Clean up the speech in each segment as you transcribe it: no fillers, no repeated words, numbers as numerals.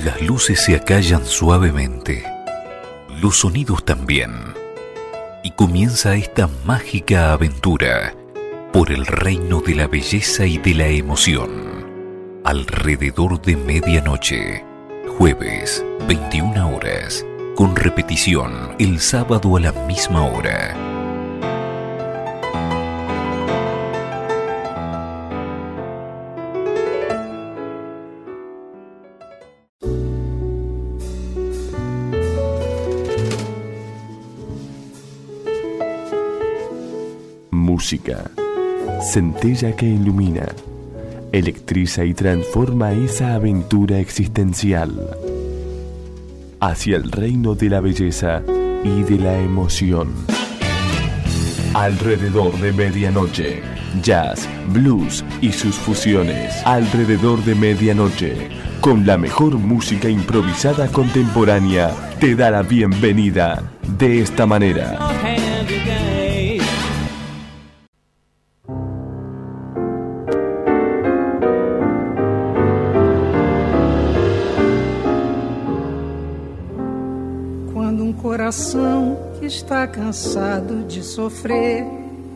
Las luces se acallan suavemente, los sonidos también, y comienza esta mágica aventura por el reino de la belleza y de la emoción. Alrededor de medianoche, jueves, 21 horas, con repetición el sábado a la misma hora. Música, centella que ilumina, electriza y transforma esa aventura existencial hacia el reino de la belleza y de la emoción. Alrededor de medianoche, jazz, blues y sus fusiones. Alrededor de medianoche, con la mejor música improvisada contemporánea, te da la bienvenida de esta manera. Coração que está cansado de sofrer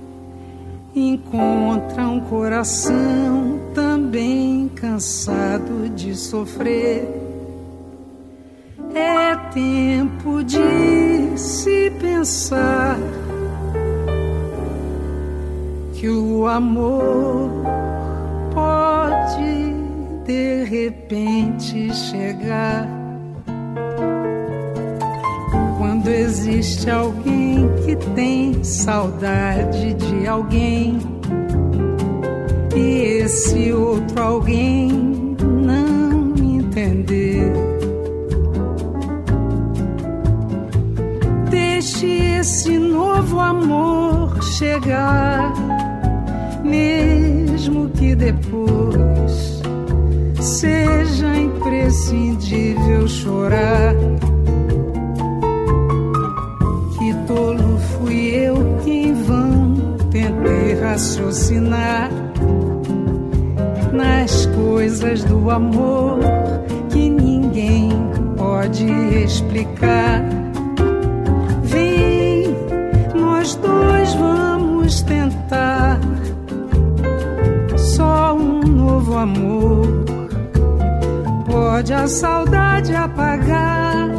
encontra um coração também cansado de sofrer. É tempo de se pensar que o amor pode de repente chegar. Quando existe alguém que tem saudade de alguém e esse outro alguém não entender, deixe esse novo amor chegar, mesmo que depois seja imprescindível chorar. Tolo fui eu que em vão tentei raciocinar nas coisas do amor que ninguém pode explicar. Vem, nós dois vamos tentar só um novo amor. Pode a saudade apagar.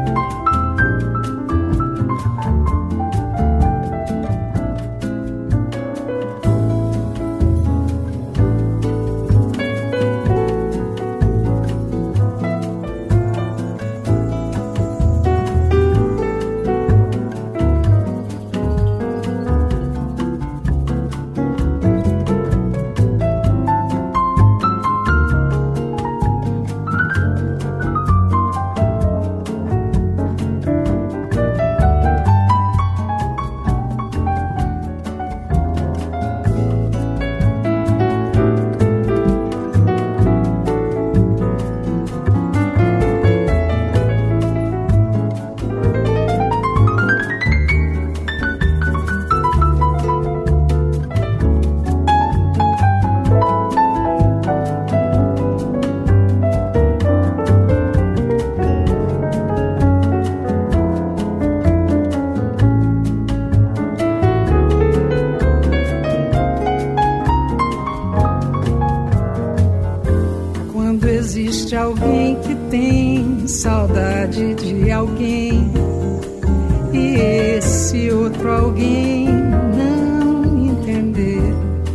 Existe alguém que tem saudade de alguém e esse outro alguém não entender,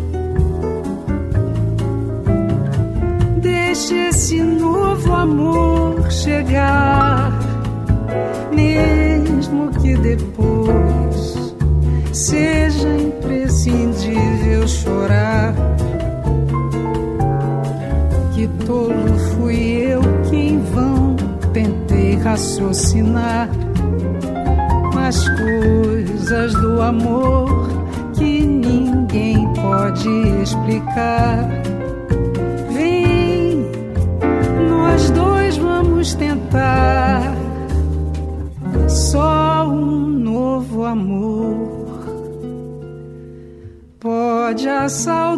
deixe esse novo amor chegar, mesmo que depois seja imprescindível chorar. Que tolo fui eu que em vão tentei raciocinar nas coisas do amor que ninguém pode explicar. Vem, nós dois vamos tentar só um novo amor. Pode a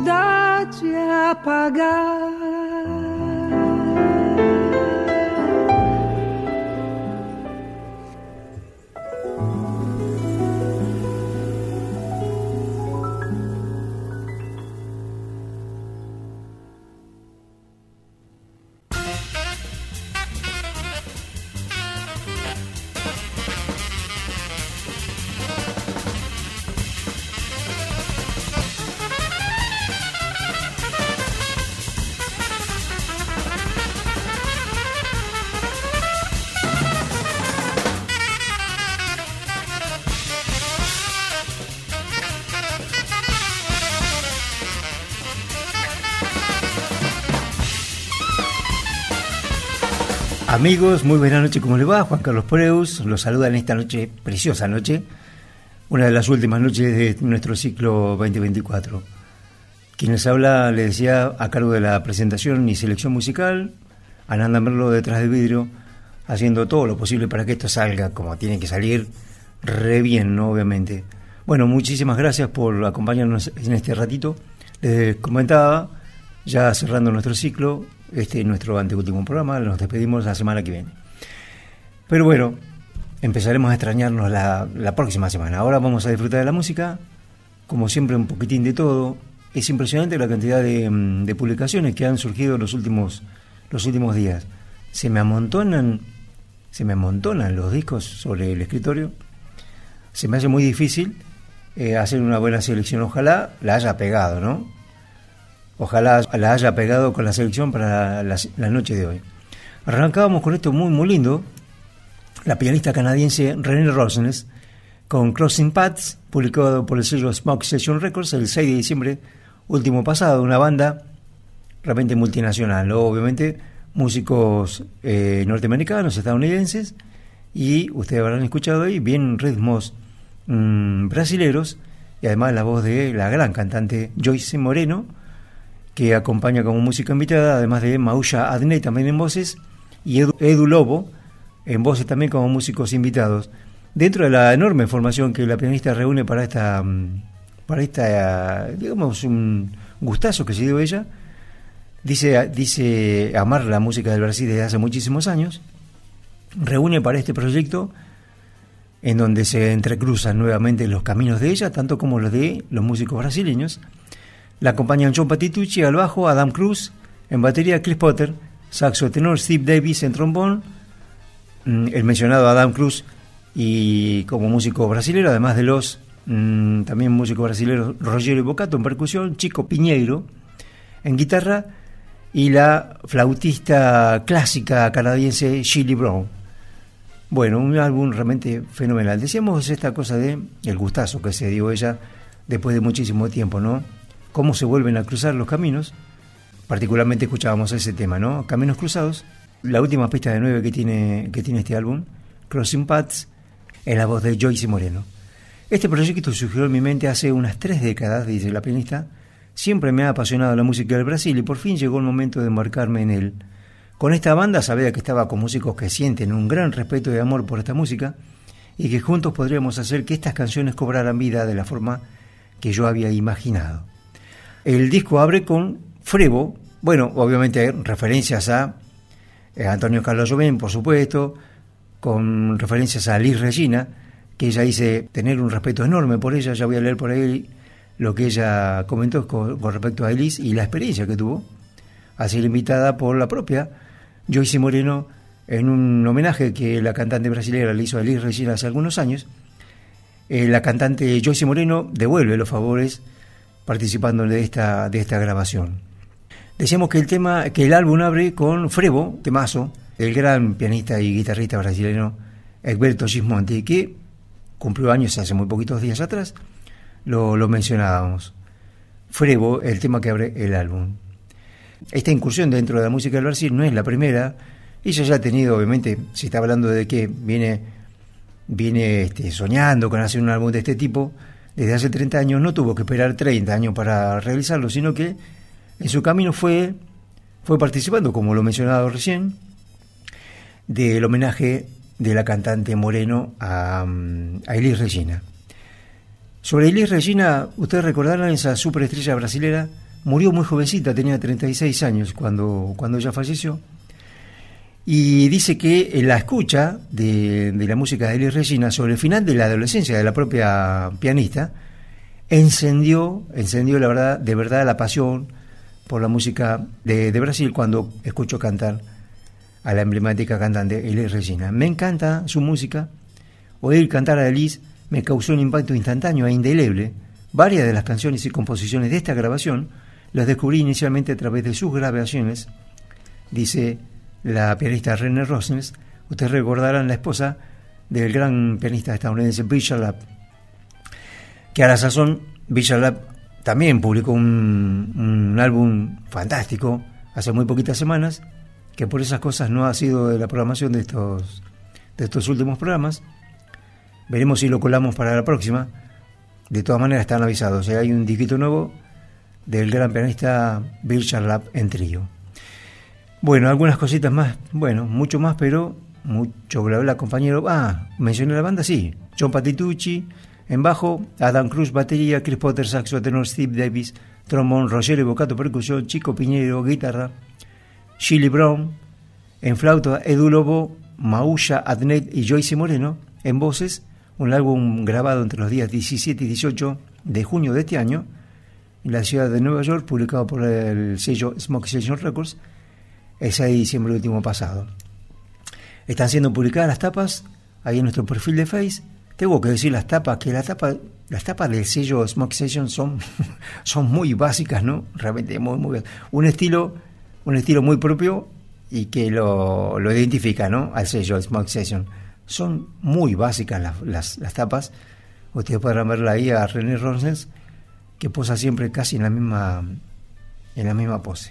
saudade apagar. Amigos, muy buena noche, ¿cómo les va? Juan Carlos Preus los saluda en esta noche, preciosa noche, una de las últimas noches de nuestro ciclo 2024. Quien les habla, les decía, a cargo de la presentación y selección musical, Ananda Merlo detrás del vidrio, haciendo todo lo posible para que esto salga como tiene que salir, re bien, ¿no? Obviamente. Bueno, muchísimas gracias por acompañarnos en este ratito. Les comentaba, ya cerrando nuestro ciclo, este es nuestro anteúltimo programa, nos despedimos la semana que viene. Pero bueno, empezaremos a extrañarnos la próxima semana. Ahora vamos a disfrutar de la música, como siempre un poquitín de todo. Es impresionante la cantidad de publicaciones que han surgido en los últimos días. Se me amontonan los discos sobre el escritorio. Se me hace muy difícil hacer una buena selección. Ojalá la haya pegado, ¿no? Ojalá la haya pegado con la selección para la noche de hoy. Arrancábamos con esto muy, muy lindo. La pianista canadiense Renee Rosnes con Crossing Paths, publicado por el sello Smoke Session Records el 6 de diciembre último pasado. Una banda realmente multinacional, ¿no? Obviamente músicos norteamericanos, estadounidenses, y ustedes habrán escuchado ahí bien ritmos brasileros, y además la voz de la gran cantante Joyce Moreno, que acompaña como música invitada, además de Mauya Adnet también en voces, y Edu Lobo en voces también como músicos invitados. Dentro de la enorme formación que la pianista reúne para esta digamos, un gustazo que se dio ella, dice amar la música del Brasil desde hace muchísimos años, reúne para este proyecto en donde se entrecruzan nuevamente los caminos de ella, tanto como los de los músicos brasileños. La acompañan John Patitucci al bajo, Adam Cruz en batería, Chris Potter, saxo tenor, Steve Davis en trombón, el mencionado Adam Cruz, y como músico brasilero, además de los también músicos brasileños Rogério Bocato en percusión, Chico Piñeiro en guitarra, y la flautista clásica canadiense Shirley Brown. Bueno, un álbum realmente fenomenal. Decíamos esta cosa de el gustazo que se dio ella después de muchísimo tiempo, ¿no? Cómo se vuelven a cruzar los caminos. Particularmente escuchábamos ese tema, ¿no? Caminos cruzados. La última pista de 9 que tiene este álbum, Crossing Paths, en la voz de Joyce Moreno. Este proyecto surgió en mi mente hace unas 3 décadas, dice la pianista. Siempre me ha apasionado la música del Brasil y por fin llegó el momento de embarcarme en él. Con esta banda sabía que estaba con músicos que sienten un gran respeto y amor por esta música y que juntos podríamos hacer que estas canciones cobraran vida de la forma que yo había imaginado. El disco abre con Frevo. Bueno, obviamente hay referencias a Antonio Carlos Jobim, por supuesto, con referencias a Elis Regina, que ella dice tener un respeto enorme por ella. Ya voy a leer por ahí lo que ella comentó con respecto a Elis y la experiencia que tuvo al ser invitada por la propia Joyce Moreno en un homenaje que la cantante brasileña le hizo a Elis Regina hace algunos años. La cantante Joyce Moreno devuelve los favores participando de esta grabación. Decíamos que el álbum abre con Frevo, temazo, del gran pianista y guitarrista brasileño Egberto Gismonti, que cumplió años hace muy poquitos días atrás. Lo mencionábamos. Frevo, el tema que abre el álbum. Esta incursión dentro de la música del Brasil no es la primera. Ella ya ha tenido, obviamente, se está hablando de que viene soñando con hacer un álbum de este tipo desde hace 30 años. No tuvo que esperar 30 años para realizarlo, sino que en su camino fue participando, como lo mencionaba recién, del homenaje de la cantante Moreno a Elis Regina. Sobre Elis Regina, ustedes recordarán esa superestrella brasilera, murió muy jovencita, tenía 36 años cuando ella falleció, y dice que la escucha de la música de Elis Regina sobre el final de la adolescencia de la propia pianista encendió de verdad la pasión por la música de Brasil cuando escuchó cantar a la emblemática cantante Elis Regina. Me encanta su música, oír cantar a Elis me causó un impacto instantáneo e indeleble. Varias de las canciones y composiciones de esta grabación las descubrí inicialmente a través de sus grabaciones, dice la pianista Renee Rosnes. Ustedes recordarán la esposa del gran pianista estadounidense Bill Charlap, que a la sazón Bill Charlap también publicó un álbum fantástico hace muy poquitas semanas, que por esas cosas no ha sido de la programación de estos últimos programas. Veremos si lo colamos para la próxima. De todas maneras están avisados. Hay un disquito nuevo del gran pianista Bill Charlap en trío. Bueno, algunas cositas más. Bueno, mucho más, pero mucho bla bla, compañero. Mencioné la banda, sí. John Patitucci en bajo, Adam Cruz batería, Chris Potter saxo tenor, Steve Davis trombón, Rogelio Bocato percusión, Chico Piñero guitarra, Shirley Brown en flauta, Edu Lobo, Mausha Adnet y Joyce Moreno en voces. Un álbum grabado entre los días 17 y 18 de junio de este año en la ciudad de Nueva York, publicado por el sello Smoke Session Records el 6 de diciembre último pasado. Están siendo publicadas las tapas ahí en nuestro perfil de Face. Tengo que decir las tapas del sello Smoke Session son muy básicas, ¿no? Realmente muy un estilo muy propio y que lo identifica, ¿no? Al sello Smoke Session. Son muy básicas las tapas. Ustedes podrán verla ahí a René Ronsels, que posa siempre casi en la misma pose.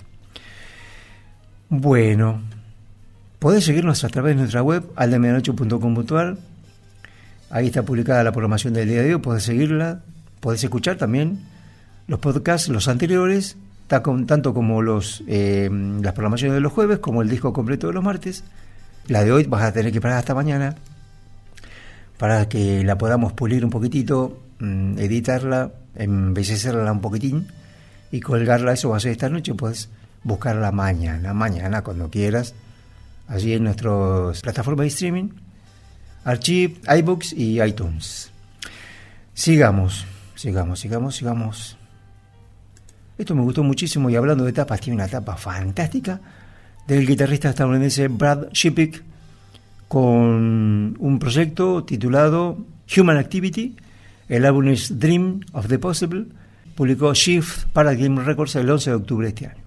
Bueno, podés seguirnos a través de nuestra web, aldemedianoche.com.ar. Ahí está publicada la programación del día de hoy. Podés seguirla, podés escuchar también los podcasts, los anteriores, tanto como las programaciones de los jueves, como el disco completo de los martes. La de hoy vas a tener que parar hasta mañana para que la podamos pulir un poquitito, editarla, embellecerla un poquitín y colgarla. Eso va a ser esta noche. Puedes buscarla mañana cuando quieras, allí en nuestras plataformas de streaming, Archive, iBooks y iTunes. Sigamos. Esto me gustó muchísimo, y hablando de tapas, tiene una tapa fantástica del guitarrista estadounidense Brad Shippick, con un proyecto titulado Human Activity. El álbum es Dream of the Possible. Publicó Shift Paradigm Records el 11 de octubre de este año.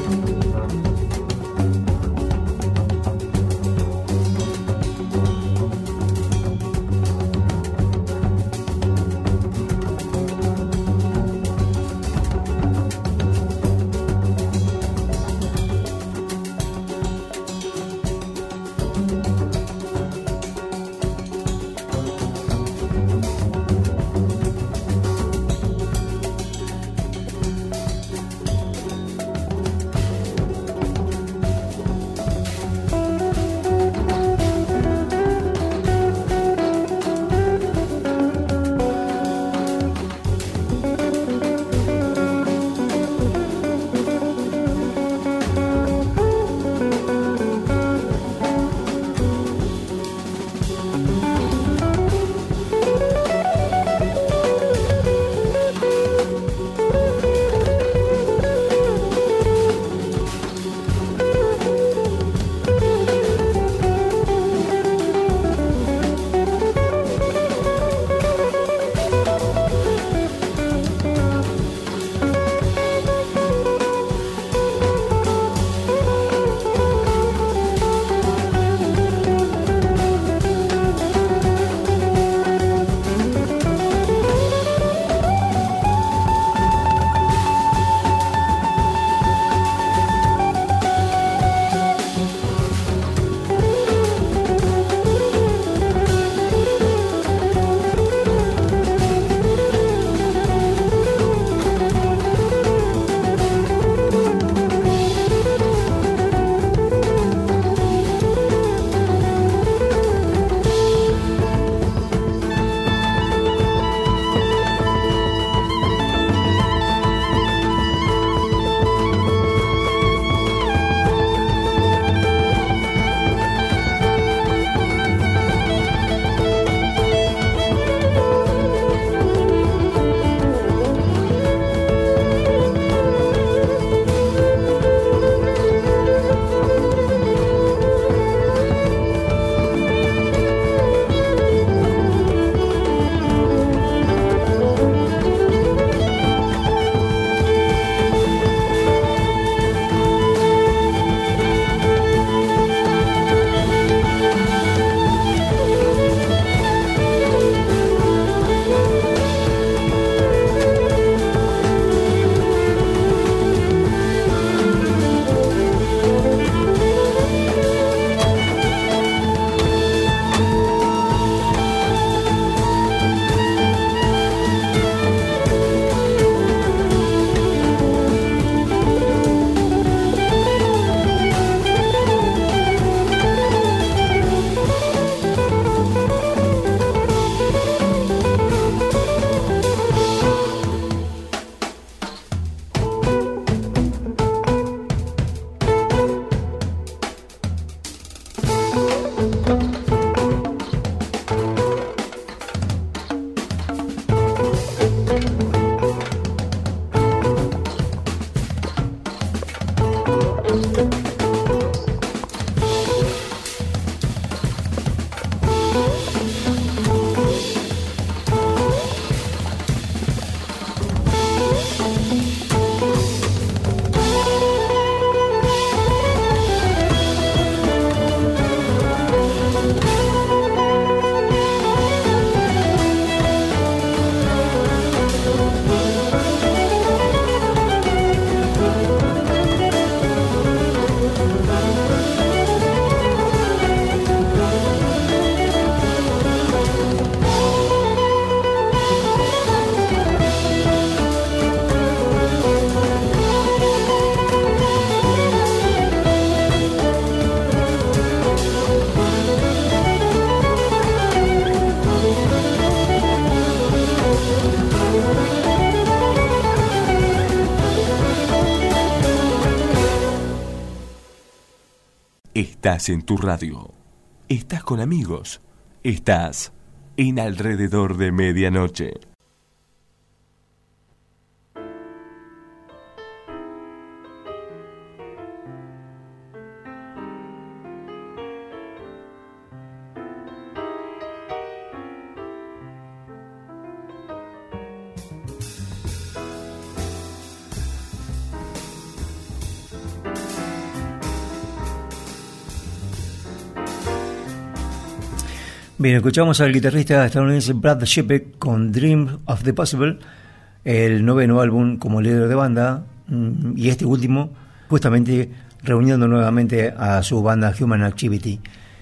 Estás en tu radio. Estás con amigos. Estás en Alrededor de Medianoche. Bien, escuchamos al guitarrista estadounidense Brad Shepard con Dream of the Possible, el noveno álbum como líder de banda, y este último justamente reuniendo nuevamente a su banda Human Activity.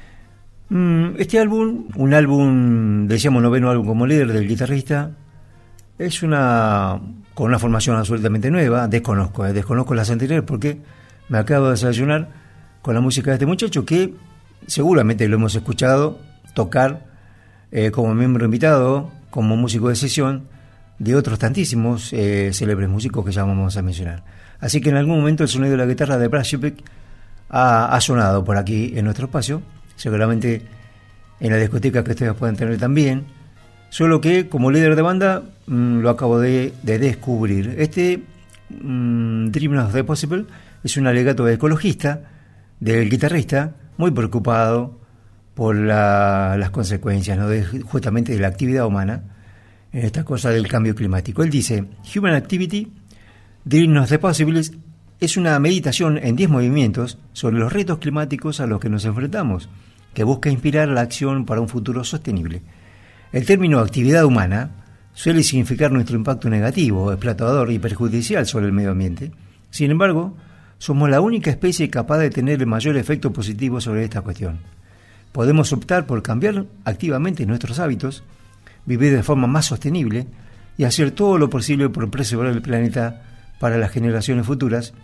Este álbum, un álbum, decíamos noveno álbum como líder del guitarrista, es con una formación absolutamente nueva. Desconozco las anteriores porque me acabo de desayunar con la música de este muchacho que seguramente lo hemos escuchado tocar como miembro invitado, como músico de sesión de otros tantísimos célebres músicos que ya vamos a mencionar. Así que en algún momento el sonido de la guitarra de Brad Shepard ha sonado por aquí en nuestro espacio, seguramente en la discoteca que ustedes pueden tener también, solo que como líder de banda lo acabo de descubrir. Este Dream of the Possible es un alegato ecologista del guitarrista, muy preocupado por las consecuencias, ¿no?, justamente de la actividad humana en esta cosa del cambio climático. Él dice: Human Activity, Dream of the Possible, es una meditación en 10 movimientos sobre los retos climáticos a los que nos enfrentamos, que busca inspirar la acción para un futuro sostenible. El término actividad humana suele significar nuestro impacto negativo, explotador y perjudicial sobre el medio ambiente. Sin embargo, somos la única especie capaz de tener el mayor efecto positivo sobre esta cuestión. Podemos optar por cambiar activamente nuestros hábitos, vivir de forma más sostenible y hacer todo lo posible por preservar el planeta para las generaciones futuras.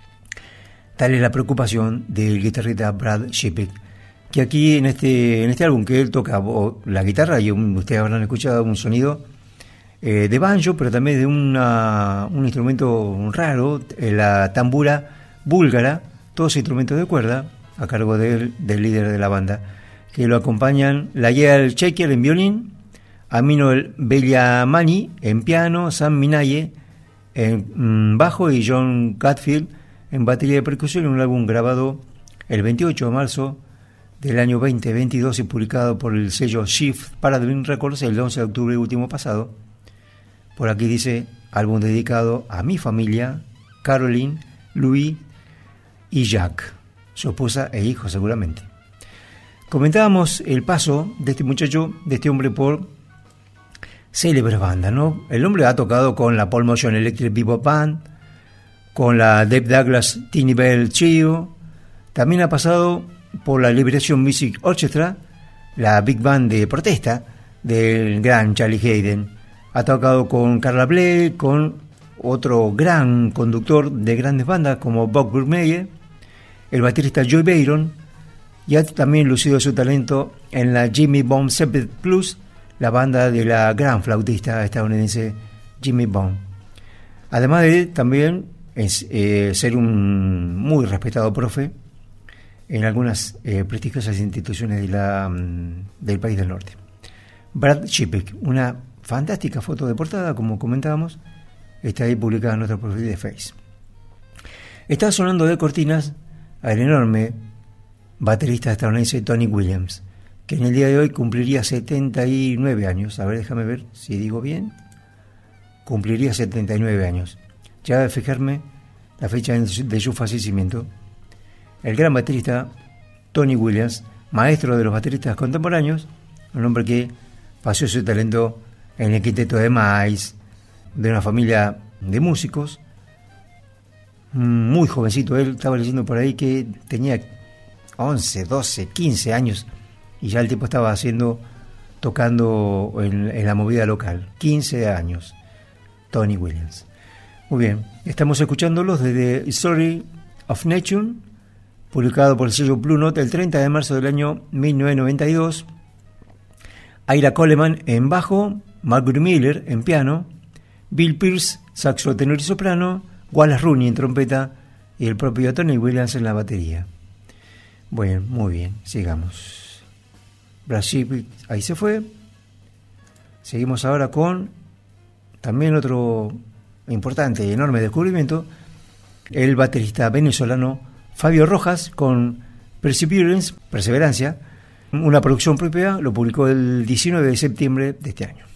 Tal es la preocupación del guitarrista Brad Shepard, que aquí en este álbum que él toca la guitarra, y ustedes habrán escuchado un sonido de banjo, pero también de un instrumento raro, la tambura búlgara, todos instrumentos de cuerda, a cargo del líder de la banda, que lo acompañan Layel Checker en violín, Amino Bellamani en piano, Sam Minaye en bajo y John Catfield en batería de percusión, en un álbum grabado el 28 de marzo del año 2022 y publicado por el sello Shift Paradigm Records el 11 de octubre último pasado. Por aquí dice: álbum dedicado a mi familia, Caroline, Louis y Jack, su esposa e hijo seguramente. Comentábamos el paso de este muchacho, de este hombre, por célebres bandas, ¿no? El hombre ha tocado con la Paul Motion Electric Bebop Band, con la Dave Douglas Teeny Bell Trio, también ha pasado por la Liberation Music Orchestra, la Big Band de protesta del gran Charlie Haden. Ha tocado con Carla Bley, con otro gran conductor de grandes bandas como Bob Burmeyer, el baterista Joey Byron, y ha también lucido su talento en la Jimmy Bond Separate Plus, la banda de la gran flautista estadounidense Jimmy Bond. Además de también ser un muy respetado profe en algunas prestigiosas instituciones del país del norte. Brad Shepard, una fantástica foto de portada, como comentábamos, está ahí publicada en nuestro perfil de Face. Está sonando de cortinas al enorme baterista estadounidense Tony Williams, que en el día de hoy cumpliría 79 años. A ver, déjame ver si digo bien. Cumpliría 79 años. Ya de fijarme la fecha de su fallecimiento. El gran baterista Tony Williams, maestro de los bateristas contemporáneos, un hombre que pasó su talento en el quinteto de Miles, de una familia de músicos, muy jovencito. Él estaba leyendo por ahí que tenía 11, 12, 15 años y ya el tipo estaba tocando en la movida local. 15 años, Tony Williams. Muy bien, estamos escuchándolos desde Story of Nature, publicado por el sello Blue Note el 30 de marzo del año 1992. Ira Coleman en bajo, Margaret Miller en piano, Bill Pierce, saxo tenor y soprano, Wallace Rooney en trompeta y el propio Tony Williams en la batería. Bueno, muy bien, sigamos. Brad Shepard ahí se fue. Seguimos ahora con también otro importante y enorme descubrimiento, el baterista venezolano Fabio Rojas con Perseverancia, una producción propia, lo publicó el 19 de septiembre de este año.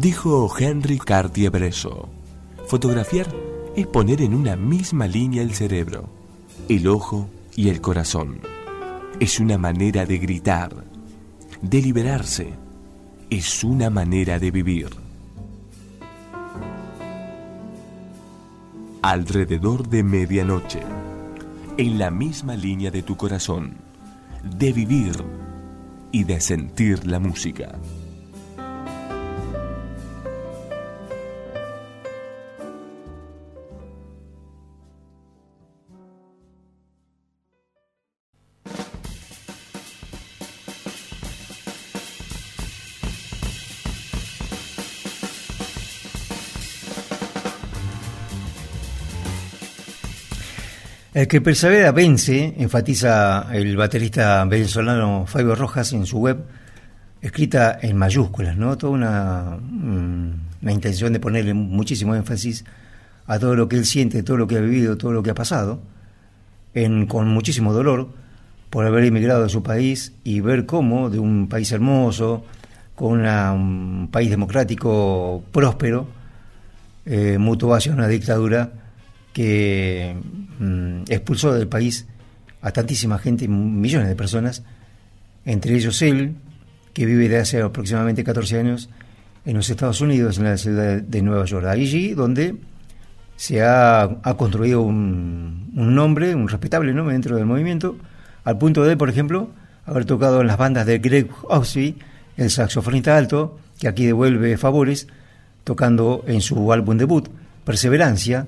Dijo Henry Cartier-Bresson: fotografiar es poner en una misma línea el cerebro, el ojo y el corazón. Es una manera de gritar, de liberarse. Es una manera de vivir. Alrededor de medianoche, en la misma línea de tu corazón, de vivir y de sentir la música. El que persevera vence, enfatiza el baterista venezolano Fabio Rojas en su web, escrita en mayúsculas, ¿no? Toda una intención de ponerle muchísimo énfasis a todo lo que él siente, todo lo que ha vivido, todo lo que ha pasado, con muchísimo dolor por haber emigrado de su país y ver cómo de un país hermoso, con un país democrático próspero, mutó hacia una dictadura que expulsó del país a tantísima gente, millones de personas, entre ellos él, que vive desde hace aproximadamente 14 años en los Estados Unidos, en la ciudad de Nueva York, allí donde se ha construido un nombre, un respetable nombre dentro del movimiento, al punto de, por ejemplo, haber tocado en las bandas de Greg Osby, el saxofonista alto, que aquí devuelve favores, tocando en su álbum debut, Perseverancia,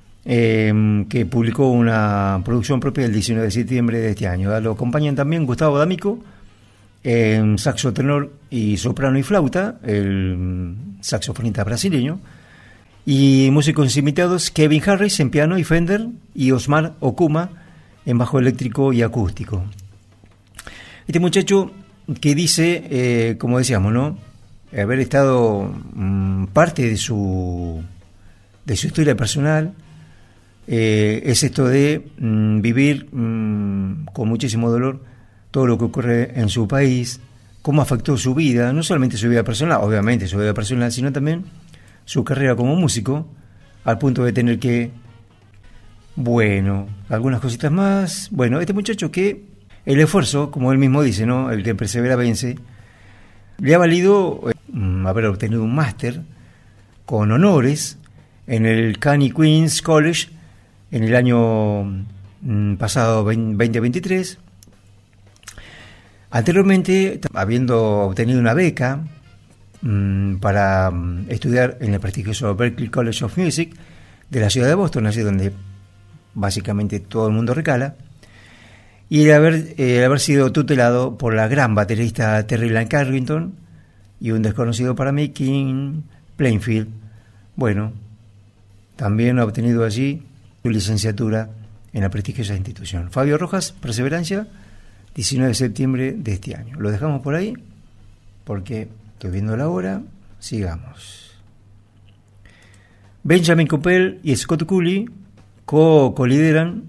que publicó una producción propia el 19 de septiembre de este año. Lo acompañan también Gustavo D'Amico en saxo tenor y soprano y flauta, el saxofonista brasileño, y músicos invitados Kevin Harris en piano y Fender y Osmar Okuma en bajo eléctrico y acústico. Este muchacho que dice, como decíamos, ¿no?, haber estado parte de su historia personal, es esto de vivir con muchísimo dolor todo lo que ocurre en su país, cómo afectó su vida, no solamente su vida personal, obviamente su vida personal, sino también su carrera como músico, al punto de tener que, bueno, algunas cositas más. Bueno, este muchacho que el esfuerzo, como él mismo dice, ¿no?, el que persevera vence, le ha valido haber obtenido un máster con honores en el Canny Queens College en el año pasado 2023. Anteriormente, habiendo obtenido una beca para estudiar en el prestigioso Berklee College of Music de la ciudad de Boston, así donde básicamente todo el mundo recala, y el haber sido tutelado por la gran baterista Terry Lynn Carrington y un desconocido para mí, King Plainfield. Bueno, también ha obtenido allí su licenciatura en la prestigiosa institución. Fabio Rojas, Perseverancia, 19 de septiembre de este año. Lo dejamos por ahí porque estoy viendo la hora. Sigamos. Benjamin Coppell y Scott Cooley colideran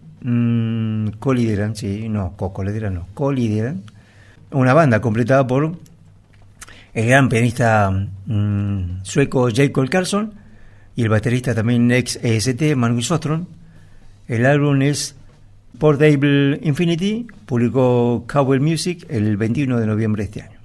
una banda completada por el gran pianista sueco Jacob Carlson y el baterista también ex EST Magnus Ostrom. El álbum es Portable Infinity, publicó Cowbell Music el 21 de noviembre de este año.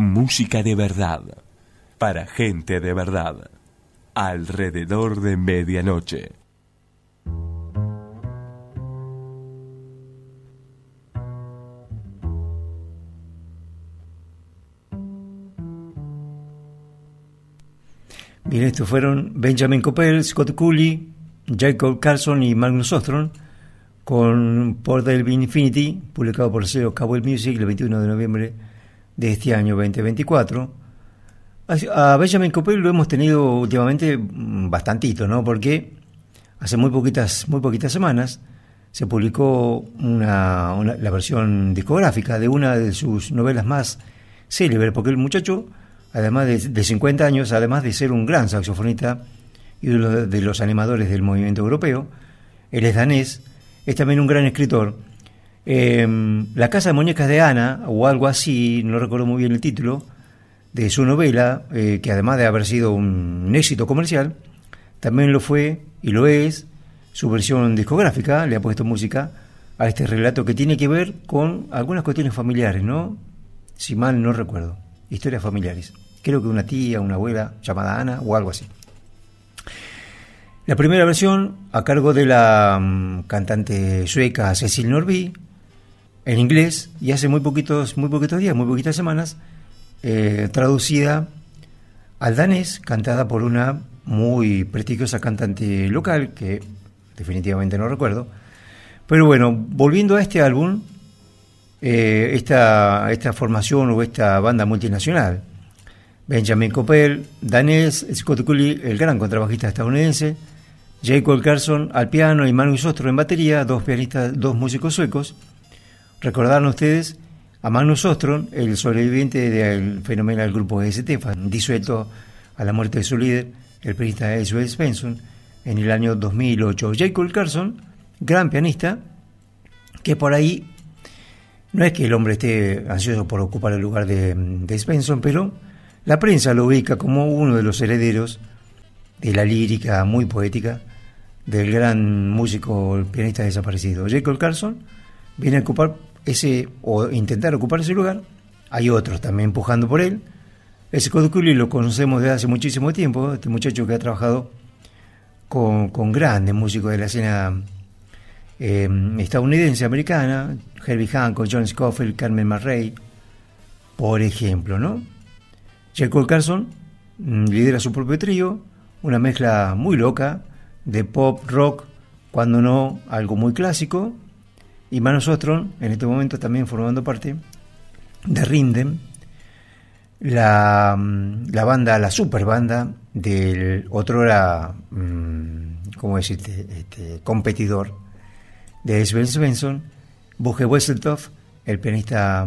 Música de verdad, para gente de verdad, alrededor de medianoche. Bien, estos fueron Benjamin Coppell, Scott Cooley, Jacob Carlson y Magnus Ostrom con Portal of Infinity, publicado por el sello Cowboy Music el 21 de noviembre de este año 2024. A Benjamin Coppell lo hemos tenido últimamente bastantito, ¿no? Porque hace muy poquitas semanas se publicó la versión discográfica de una de sus novelas más célebres, porque el muchacho, además de 50 años, además de ser un gran saxofonista y uno de los animadores del movimiento europeo, él es danés, es también un gran escritor. La Casa de Muñecas de Ana, o algo así, no recuerdo muy bien el título, de su novela, que además de haber sido un éxito comercial, también lo fue y lo es su versión discográfica. Le ha puesto música a este relato que tiene que ver con algunas cuestiones familiares, ¿no? Si mal no recuerdo. Historias familiares. Creo que una tía, una abuela llamada Ana o algo así. La primera versión a cargo de la cantante sueca Cecil Norby, en inglés, y hace muy poquitos días, muy poquitas semanas, traducida al danés, cantada por una muy prestigiosa cantante local, que definitivamente no recuerdo. Pero bueno, volviendo a este álbum, esta formación o esta banda multinacional, Benjamin Coppell, danés, Scott Cooley, el gran contrabajista estadounidense, Jacob Carlson al piano y Magnus Ostrom en batería, dos músicos suecos. Recordaron ustedes a Magnus Ostrom, el sobreviviente del fenomenal grupo EST, disuelto a la muerte de su líder, el pianista Ezra Svensson, en el año 2008. Jacob Carlson, gran pianista, que por ahí no es que el hombre esté ansioso por ocupar el lugar de Svensson, pero la prensa lo ubica como uno de los herederos de la lírica muy poética del gran músico, pianista desaparecido. Jacob Carlson viene a ocupar intentar ocupar ese lugar. Hay otros también empujando por él. Scott Cooley lo conocemos desde hace muchísimo tiempo, este muchacho que ha trabajado con grandes músicos de la escena estadounidense, americana, Herbie Hancock, John Scofield, Carmen McRae, por ejemplo, ¿no? Jacob Carlson lidera su propio trío, una mezcla muy loca de pop, rock, cuando no algo muy clásico, y Magnus Ostrom en este momento también formando parte de Rindem, la banda, la super banda del otrora, ¿cómo decirte? Competidor de Sven Svensson, Bugge Wesseltoft, el pianista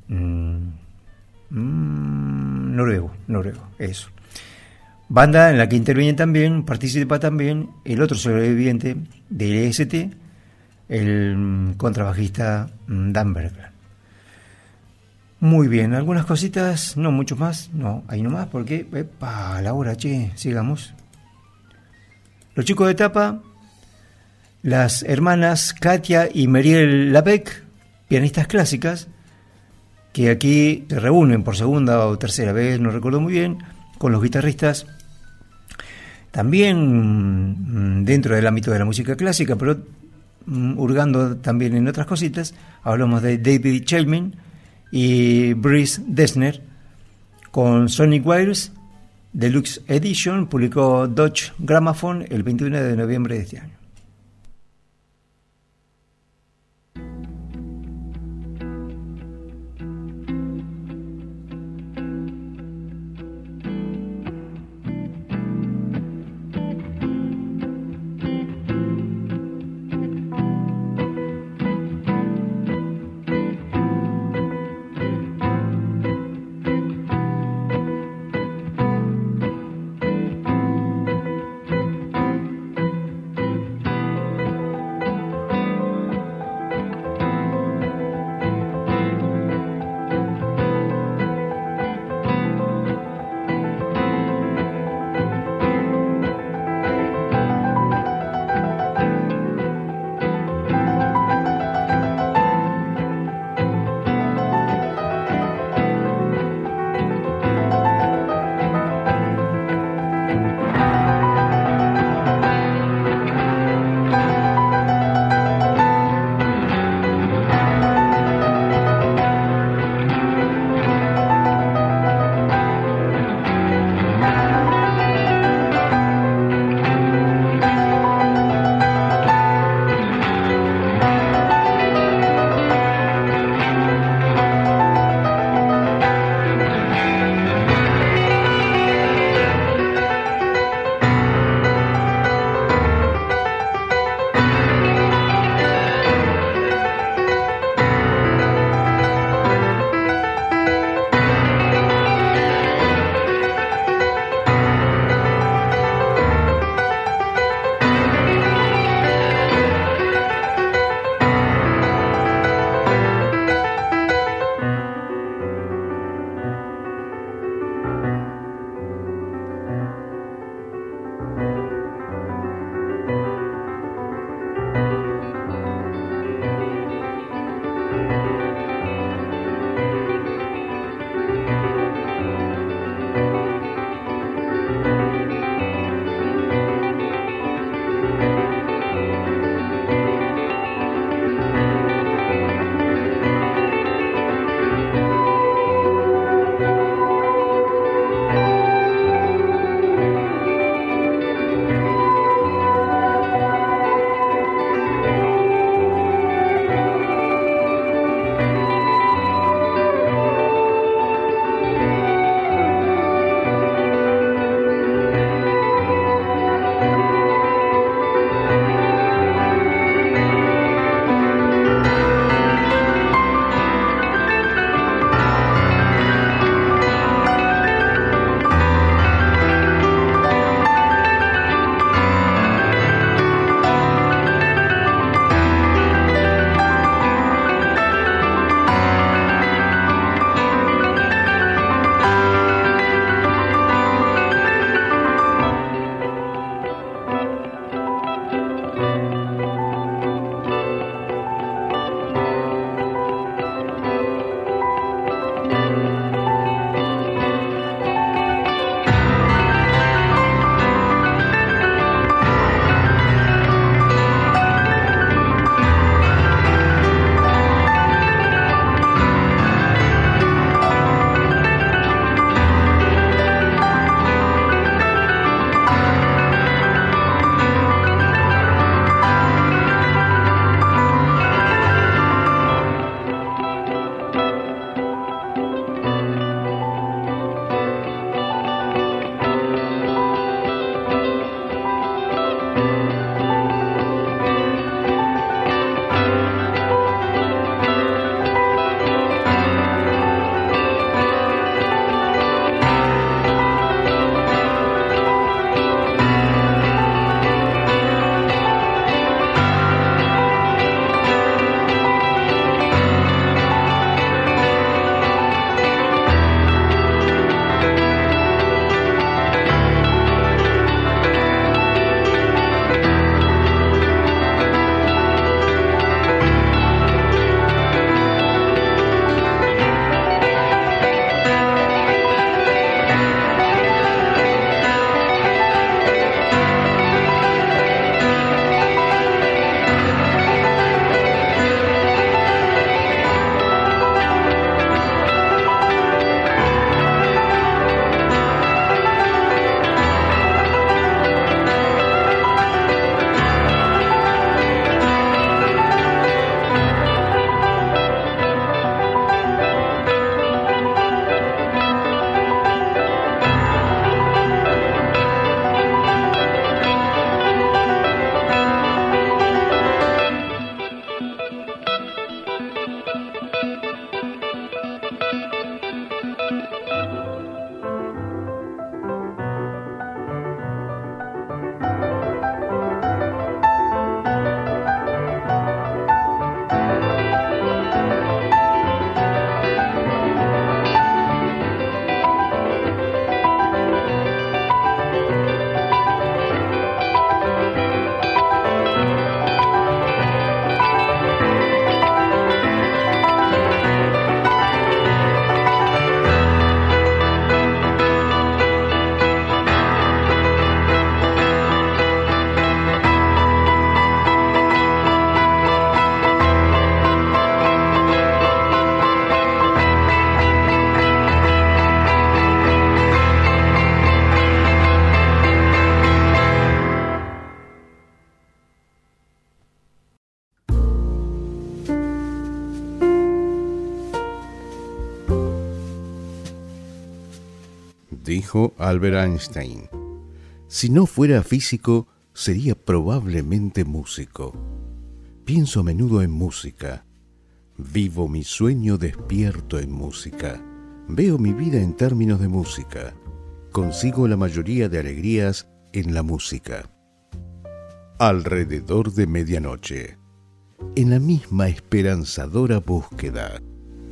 noruego, eso. Banda en la que interviene también, participa también el otro sobreviviente del EST, el contrabajista Dan Bergland. Muy bien, algunas cositas, no mucho más, no, ahí nomás, porque, a la hora, sigamos. Los chicos de tapa, las hermanas Katia y Meriel Labec, pianistas clásicas, que aquí se reúnen por segunda o tercera vez, no recuerdo muy bien, con los guitarristas, también dentro del ámbito de la música clásica, pero hurgando también en otras cositas. Hablamos de David Chalmin y Brice Dessner con Sonic Wires Deluxe Edition, publicó Deutsche Grammophon el 21 de noviembre de este año. Dijo Albert Einstein: si no fuera físico, sería probablemente músico. Pienso a menudo en música. Vivo mi sueño despierto en música. Veo mi vida en términos de música. Consigo la mayoría de alegrías en la música. Alrededor de medianoche. En la misma esperanzadora búsqueda.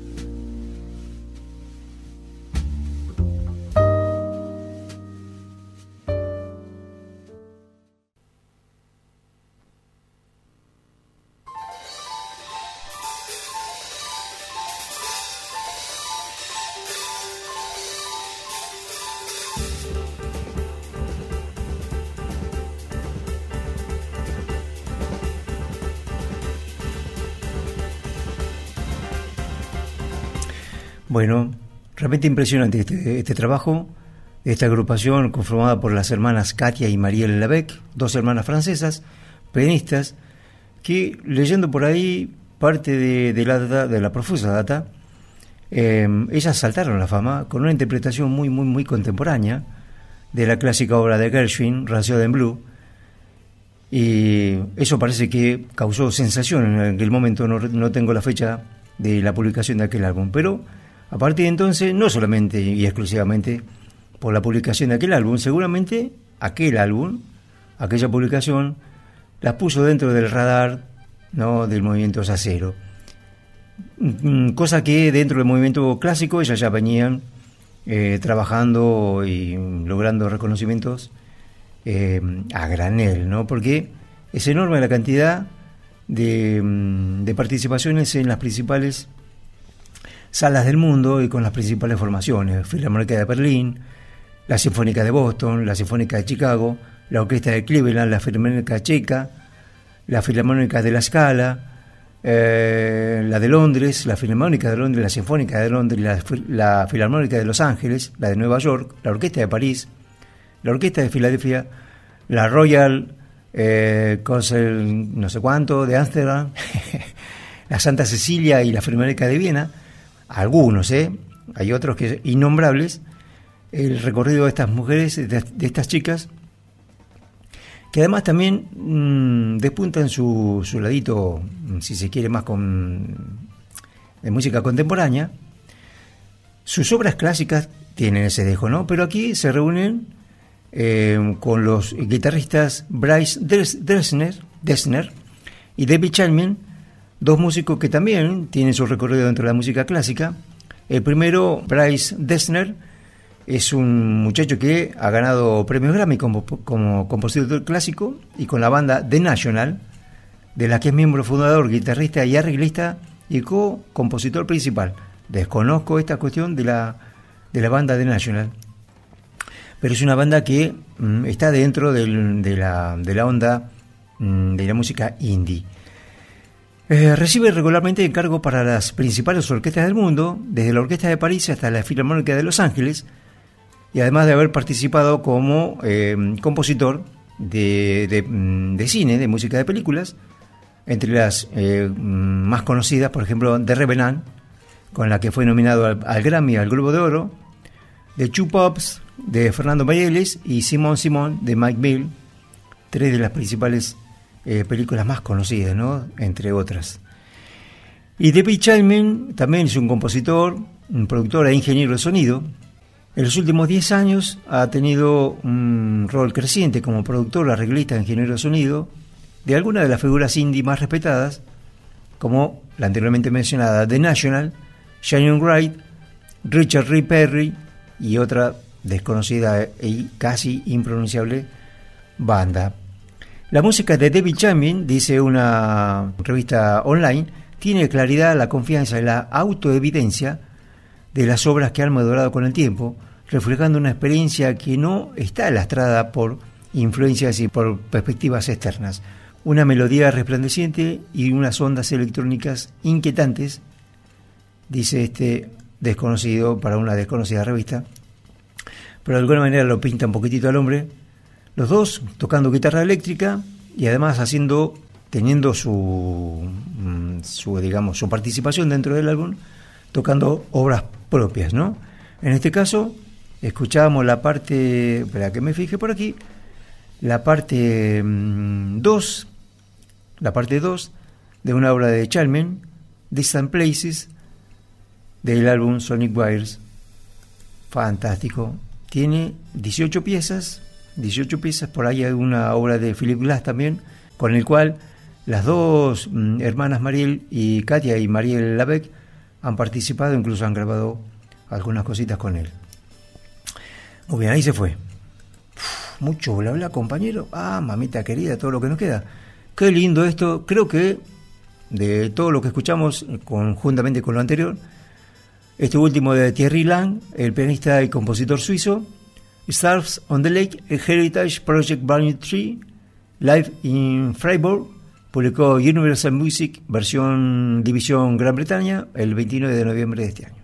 Bueno, realmente impresionante este trabajo, esta agrupación conformada por las hermanas Katia y Marielle Lebec, dos hermanas francesas, pianistas, que leyendo por ahí parte de la profusa data, ellas saltaron a la fama con una interpretación muy contemporánea de la clásica obra de Gershwin, Rhapsody in Blue, y eso parece que causó sensación en aquel momento. No tengo la fecha de la publicación de aquel álbum, pero a partir de entonces, no solamente y exclusivamente por la publicación de aquel álbum, seguramente aquel álbum, aquella publicación, las puso dentro del radar, ¿no?, del movimiento yacero. Cosa que dentro del movimiento clásico ellas ya venían trabajando y logrando reconocimientos a granel, ¿no? Porque es enorme la cantidad de participaciones en las principales salas del mundo y con las principales formaciones: Filarmónica de Berlín, la Sinfónica de Boston, la Sinfónica de Chicago, la Orquesta de Cleveland, la Filarmónica Checa, la Filarmónica de La Scala, la de Londres, la Filarmónica de Londres, la Sinfónica de Londres, la Filarmónica de Los Ángeles, la de Nueva York, la Orquesta de París, la Orquesta de Filadelfia, la Royal Concert no sé cuánto de Ámsterdam, la Santa Cecilia y la Filarmónica de Viena. Algunos, hay otros que innombrables. El recorrido de estas mujeres, de estas chicas, que además también despuntan su ladito, si se quiere, más de música contemporánea. Sus obras clásicas tienen ese dejo, ¿no? Pero aquí se reúnen con los guitarristas Bryce Dessner y David Chapman, dos músicos que también tienen su recorrido dentro de la música clásica. El primero, Bryce Dessner, es un muchacho que ha ganado premios Grammy como compositor clásico y con la banda The National, de la que es miembro fundador, guitarrista y arreglista y co-compositor principal. Desconozco esta cuestión de la banda The National, pero es una banda que está dentro de la onda de la música indie. Recibe regularmente encargos para las principales orquestas del mundo, desde la Orquesta de París hasta la Filarmónica de Los Ángeles, y además de haber participado como compositor de cine, de música de películas, entre las más conocidas, por ejemplo, The Revenant, con la que fue nominado al Grammy, al Globo de Oro, The Two Pops, de Fernando Meirelles, y Simón, de Mike Mills, tres de las principales películas más conocidas, ¿no?, entre otras. Y David Chapman también es un compositor, un productor e ingeniero de sonido. En los últimos 10 años ha tenido un rol creciente como productor, arreglista, ingeniero de sonido de algunas de las figuras indie más respetadas, como la anteriormente mencionada The National, Shannon Wright, Richard Ray Perry y otra desconocida y casi impronunciable banda. La música de David Chapman, dice una revista online, tiene claridad, la confianza y la autoevidencia de las obras que han madurado con el tiempo, reflejando una experiencia que no está lastrada por influencias y por perspectivas externas. Una melodía resplandeciente y unas ondas electrónicas inquietantes, dice este desconocido para una desconocida revista, pero de alguna manera lo pinta un poquitito al hombre. Los dos tocando guitarra eléctrica y además teniendo su participación dentro del álbum, tocando obras propias, ¿no? En este caso, escuchábamos la parte, espera que me fije por aquí, la parte 2, de una obra de Chalmen, Distant Places, del álbum Sonic Wires. Fantástico. Tiene 18 piezas, por ahí hay una obra de Philip Glass también, con el cual las dos hermanas Mariel y Katia y Mariel Labec han participado, incluso han grabado algunas cositas con él. Muy bien, ahí se fue. Mucho bla bla, compañero. Mamita querida, todo lo que nos queda. Qué lindo esto. Creo que de todo lo que escuchamos conjuntamente con lo anterior, este último de Thierry Lang, el pianista y compositor suizo, Stars on the Lake, el Heritage Project Volume 3, Live in Freiburg, publicó Universal Music, versión División Gran Bretaña, el 29 de noviembre de este año.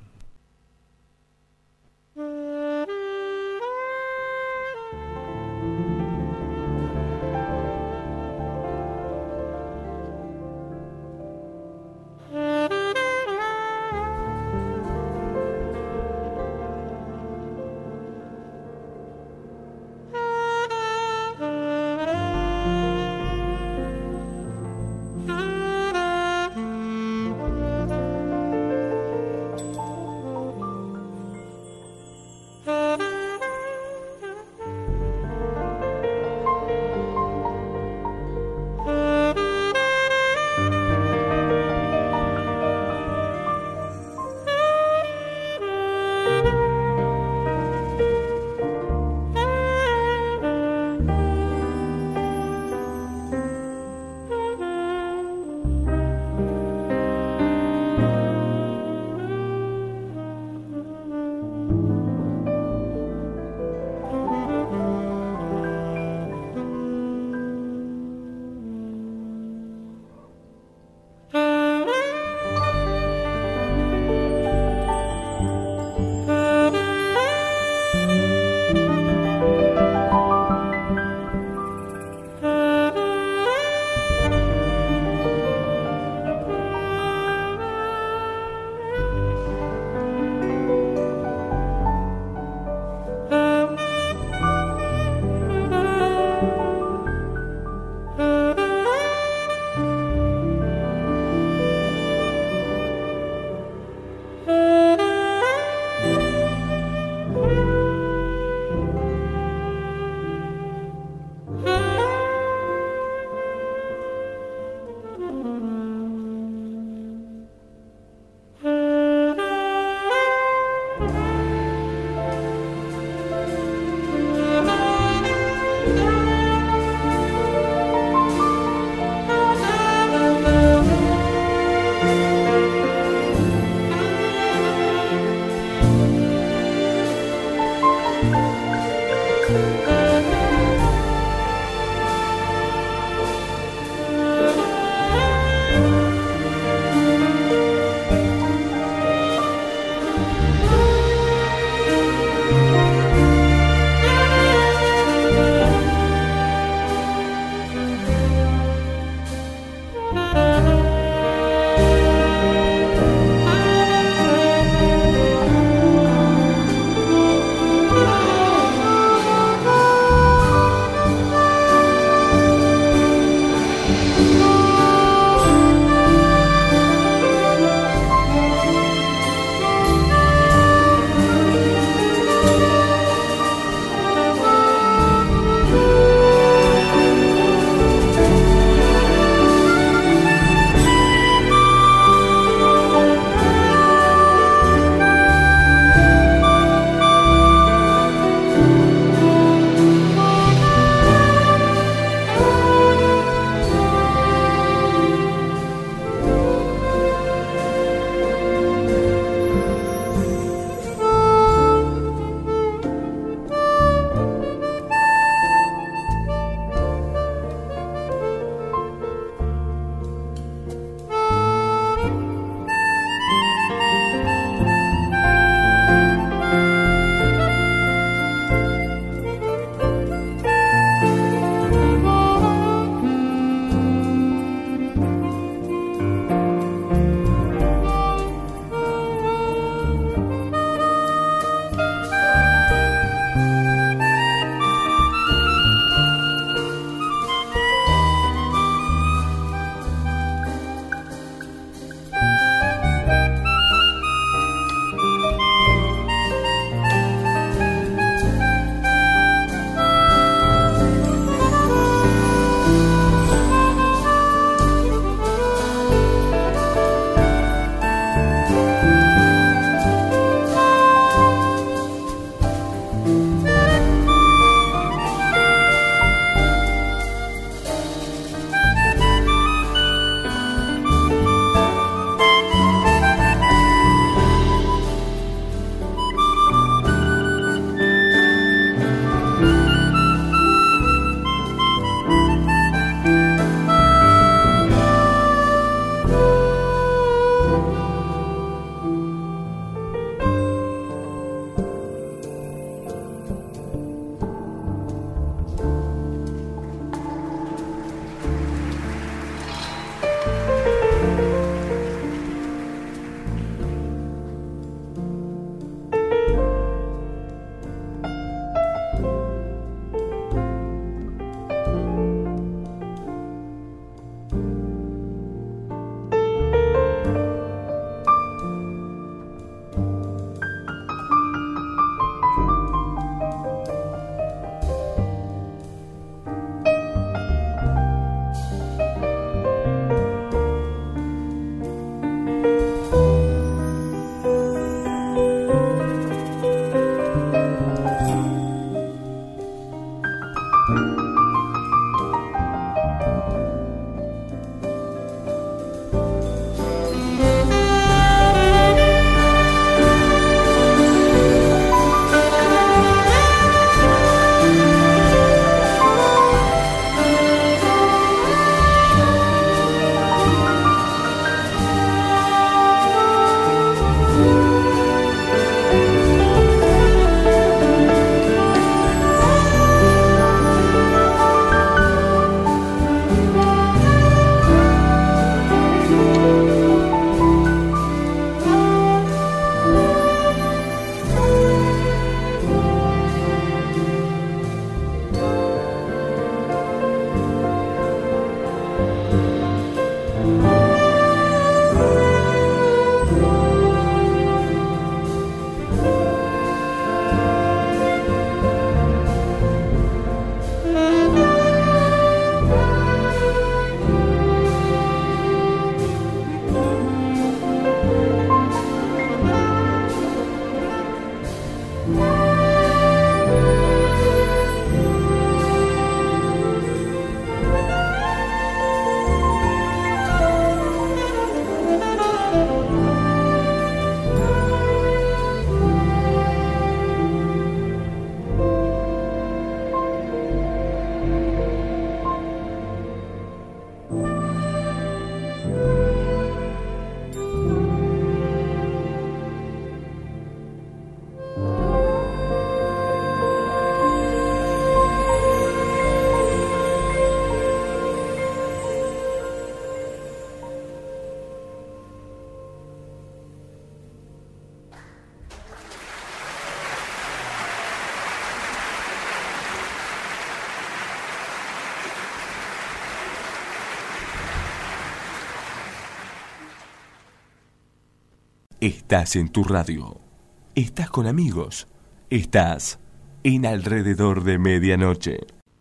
Estás en tu radio. Estás con amigos. Estás en Alrededor de Medianoche.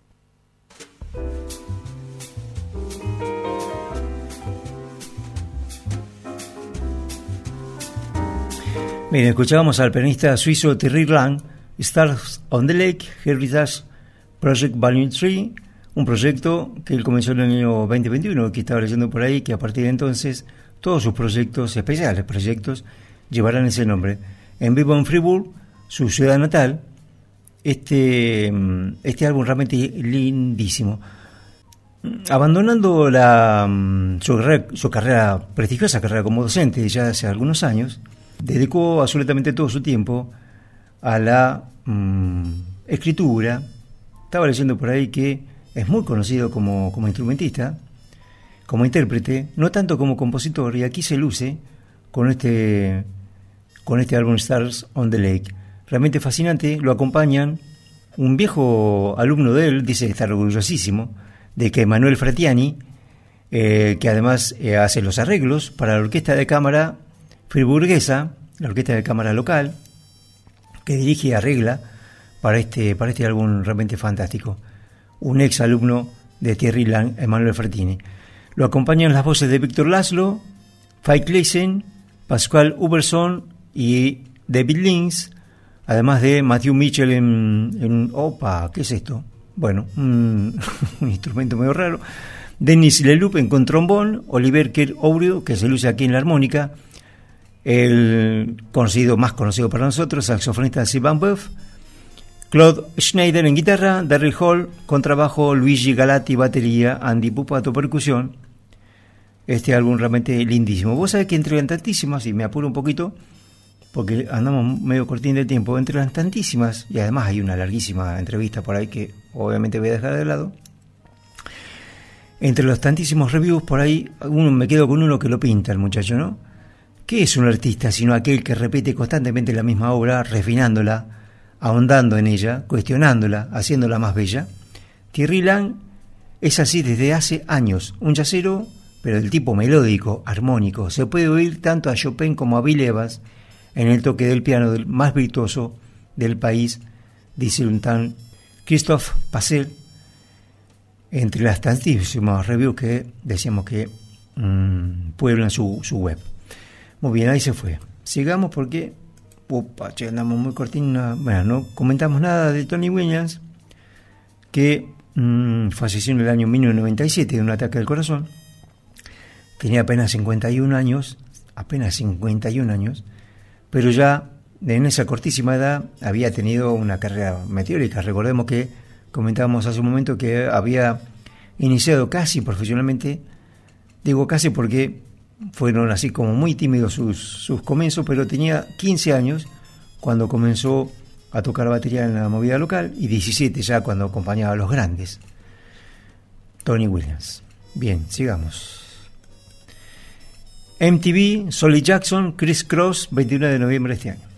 Bien, escuchábamos al pianista suizo Thierry Lang, Stars on the Lake, Heritage Project Volume 3, un proyecto que él comenzó en el año 2021, que estaba leyendo por ahí, que a partir de entonces todos sus proyectos, especiales proyectos, llevarán ese nombre. En vivo en Fribourg, su ciudad natal, este álbum realmente lindísimo. Abandonando su prestigiosa carrera como docente ya hace algunos años, dedicó absolutamente todo su tiempo a la escritura. Estaba leyendo por ahí que es muy conocido como instrumentista, como intérprete, no tanto como compositor, y aquí se luce con este álbum Stars on the Lake. Realmente fascinante. Lo acompañan un viejo alumno de él, dice estar orgullosísimo de que Manuel Fratiani, que además hace los arreglos para la orquesta de cámara friburguesa, la orquesta de cámara local, que dirige y arregla para este álbum realmente fantástico. Un ex alumno de Thierry Lang, Manuel Fratiani. Lo acompañan las voces de Víctor Laszlo, Fay Kleisen, Pascual Uberson y David Lins, además de Matthew Mitchell en opa, ¿qué es esto? Bueno, un instrumento medio raro. Dennis Leloup en trombón, Oliver Kerr-Obreo, que se luce aquí en la armónica, el más conocido para nosotros, saxofonista Sylvain Boeuf, Claude Schneider en guitarra, Daryl Hall contrabajo, Luigi Galati batería, Andy Pupato percusión. Este álbum realmente lindísimo. Vos sabés que entre las tantísimas, y me apuro un poquito porque andamos medio cortín de tiempo, entre las tantísimas, y además hay una larguísima entrevista por ahí que obviamente voy a dejar de lado, entre los tantísimos reviews por ahí, me quedo con uno que lo pinta el muchacho, ¿no? ¿Qué es un artista sino aquel que repite constantemente la misma obra, refinándola, ahondando en ella, cuestionándola, haciéndola más bella? Thierry Lang es así desde hace años, un jazzero, pero del tipo melódico, armónico. Se puede oír tanto a Chopin como a Bill Evans en el toque del piano del más virtuoso del país, dice un tal Christophe Pasel, entre las tantísimas reviews que decíamos que pueblan su web. Muy bien, ahí se fue. Sigamos porque andamos muy cortinos. Bueno, no comentamos nada de Tony Williams, que falleció en el año 1997 de un ataque al corazón. Tenía apenas 51 años, pero ya en esa cortísima edad había tenido una carrera meteórica. Recordemos que comentábamos hace un momento que había iniciado casi profesionalmente, digo casi porque fueron así como muy tímidos sus comienzos, pero tenía 15 años cuando comenzó a tocar batería en la movida local y 17 ya cuando acompañaba a los grandes. Tony Williams. Bien, sigamos. MTV, Solly Jackson, Chris Cross, 21 de noviembre de este año.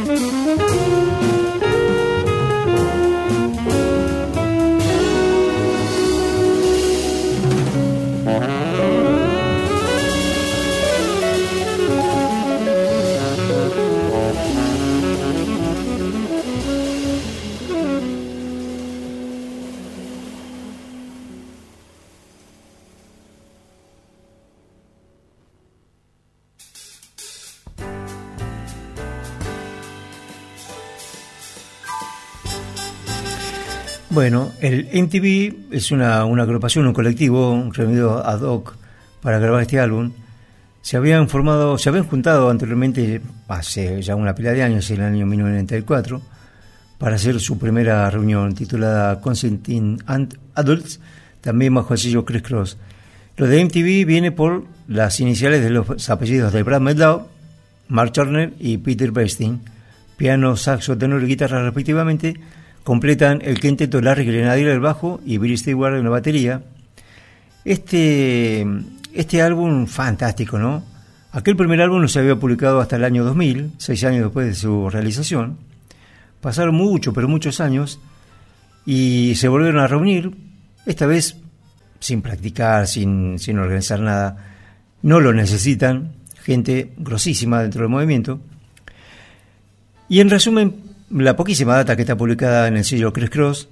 Bueno, el MTV es una agrupación, un colectivo reunido ad hoc para grabar este álbum. Se habían juntado anteriormente, hace ya una pila de años, en el año 1994, para hacer su primera reunión titulada Consenting Adults, también bajo el sello Criss Cross. Lo de MTV viene por las iniciales de los apellidos de Brad Mehldau, Mark Turner y Peter Bernstein, piano, saxo, tenor y guitarra respectivamente. Completan el quinteto Larry Grenadier al bajo y Billy Stewart en la batería. Este álbum fantástico, ¿no? Aquel primer álbum no se había publicado hasta el año 2000, 6 años después de su realización. Pasaron muchos años y se volvieron a reunir, esta vez sin practicar, sin organizar nada. No lo necesitan, gente grosísima dentro del movimiento. Y en resumen, la poquísima data que está publicada en el sello Criss Cross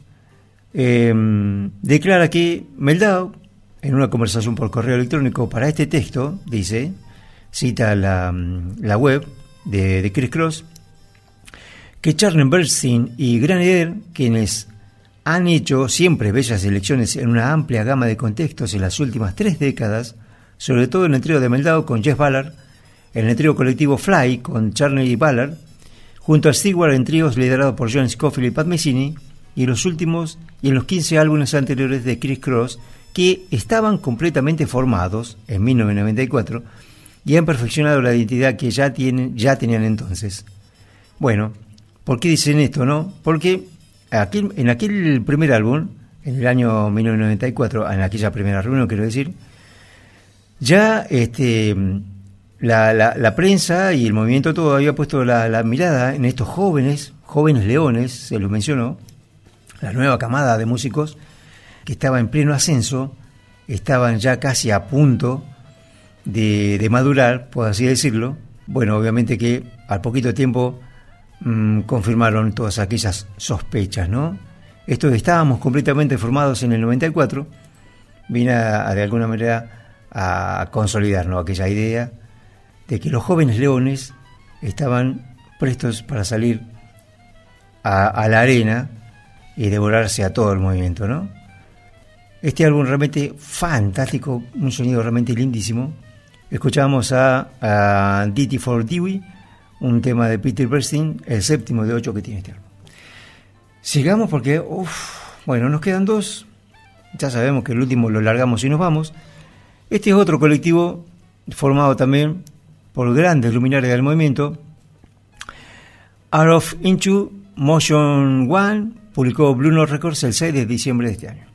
declara que Mehldau, en una conversación por correo electrónico para este texto, dice, cita la web de Criss Cross, que Turner, Bernstein y Grenadier, quienes han hecho siempre bellas selecciones en una amplia gama de contextos en las últimas 3 décadas, sobre todo en el trío de Mehldau con Jeff Ballard, en el trío colectivo Fly con Turner y Ballard, junto a Stewart en tríos liderados por John Scofield y Pat Messini, y en los 15 álbumes anteriores de Criss Cross, que estaban completamente formados en 1994 y han perfeccionado la identidad que ya tenían entonces. Bueno, ¿por qué dicen esto, no? Porque en aquel primer álbum, en el año 1994, en aquella primera reunión, quiero decir, ya la prensa y el movimiento todo había puesto la mirada en estos jóvenes leones, se los mencionó, la nueva camada de músicos que estaba en pleno ascenso, estaban ya casi a punto de madurar, por así decirlo. Bueno, obviamente que al poquito tiempo confirmaron todas aquellas sospechas, ¿no? Estábamos completamente formados en el 94, vine de alguna manera a consolidar, ¿no?, aquella idea de que los jóvenes leones estaban prestos para salir a la arena y devorarse a todo el movimiento, ¿no? Este álbum realmente fantástico, un sonido realmente lindísimo. Escuchamos a Ditty for Dewey, un tema de Peter Bernstein, el 7º de 8 que tiene este álbum. Sigamos porque, bueno, nos quedan 2. Ya sabemos que el último lo largamos y nos vamos. Este es otro colectivo formado también por grandes luminarias del movimiento. Out of Into Motion One publicó Blue Note Records el 6 de diciembre de este año.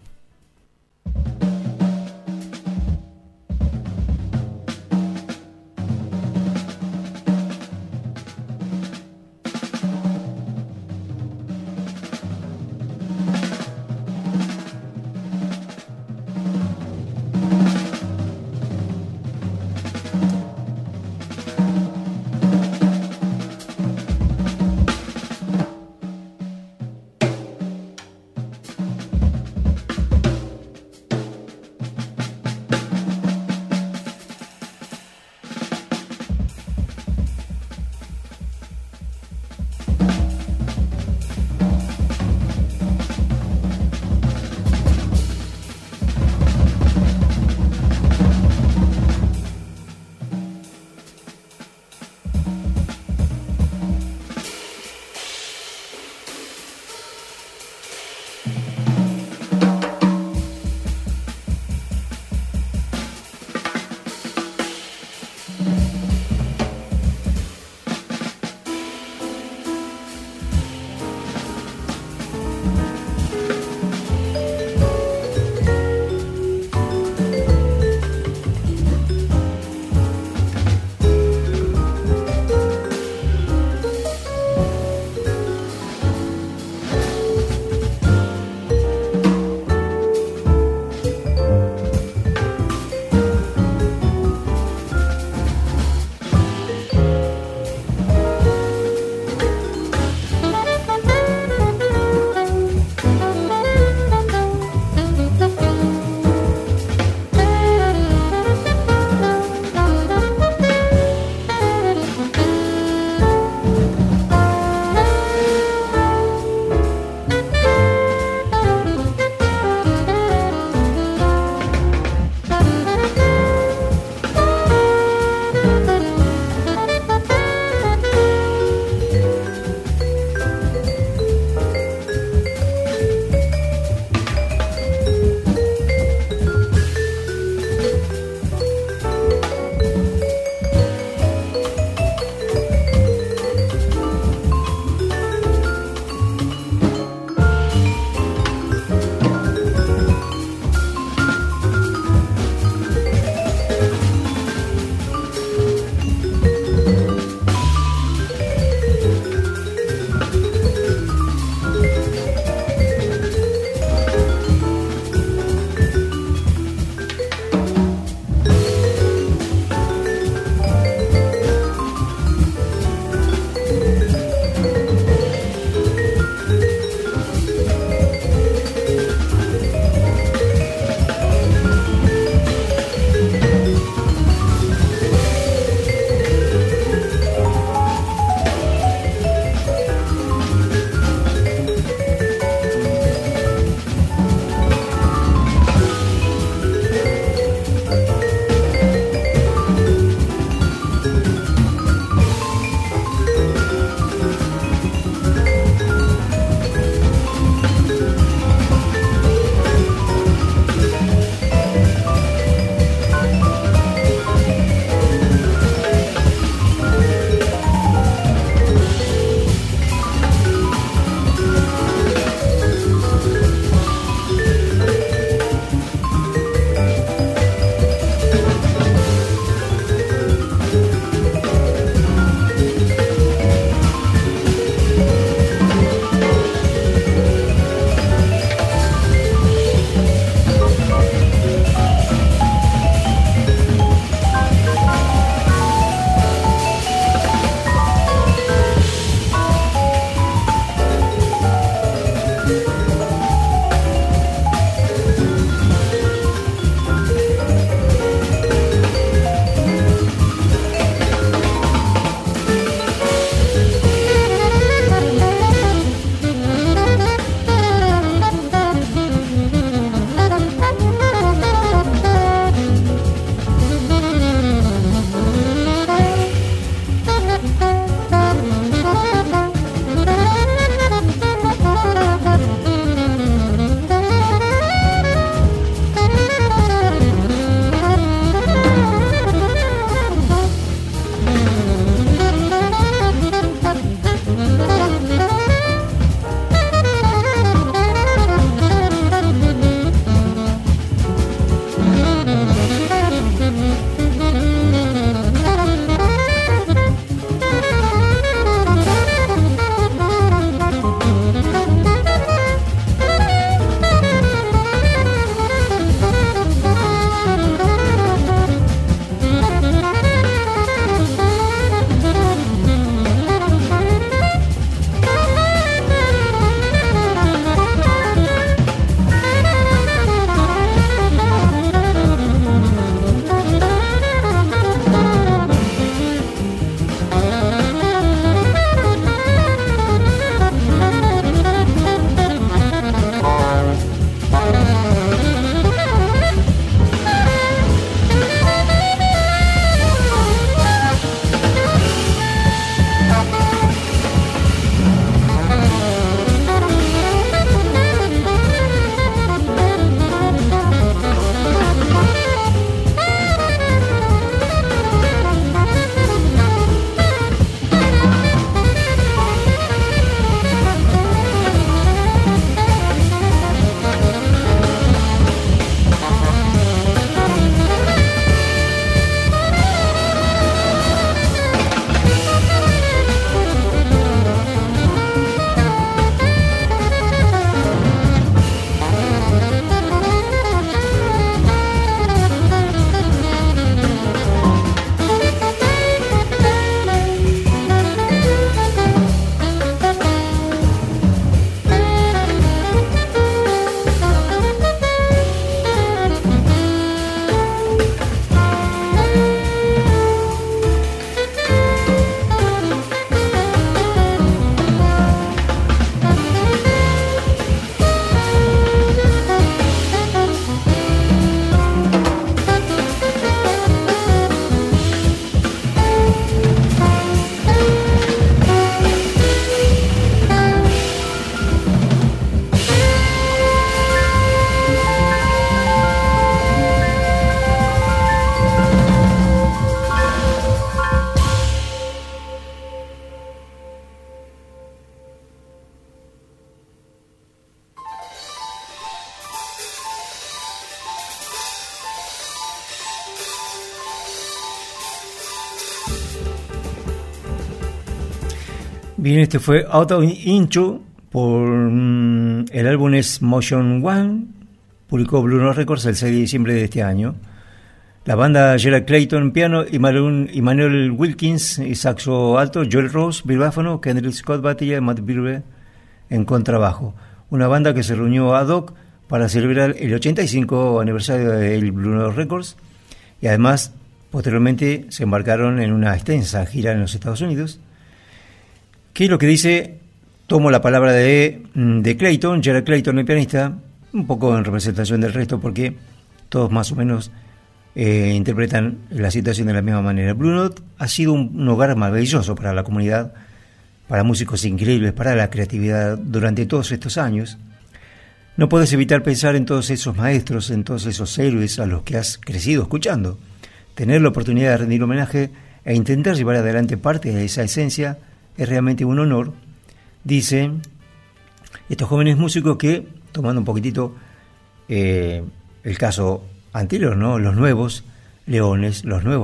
Bien, este fue Out of Intro por el álbum es Motion One, publicó Blue Note Records el 6 de diciembre de este año. La banda Gerald Clayton piano, Emmanuel Wilkins y saxo alto, Joel Rose vibráfono, Kendrick Scott batería y Matt Birbe en contrabajo. Una banda que se reunió ad hoc para celebrar el 85 aniversario del Blue Note Records y además posteriormente se embarcaron en una extensa gira en los Estados Unidos. ¿Qué es lo que dice? Tomo la palabra de Clayton, Gerald Clayton, el pianista, un poco en representación del resto, porque todos más o menos interpretan la situación de la misma manera. Blue Note ha sido un hogar maravilloso para la comunidad, para músicos increíbles, para la creatividad durante todos estos años. No puedes evitar pensar en todos esos maestros, en todos esos héroes a los que has crecido escuchando. Tener la oportunidad de rendir homenaje e intentar llevar adelante parte de esa esencia es realmente un honor, dicen estos jóvenes músicos que, tomando un poquitito el caso anterior, ¿no? Los nuevos leones,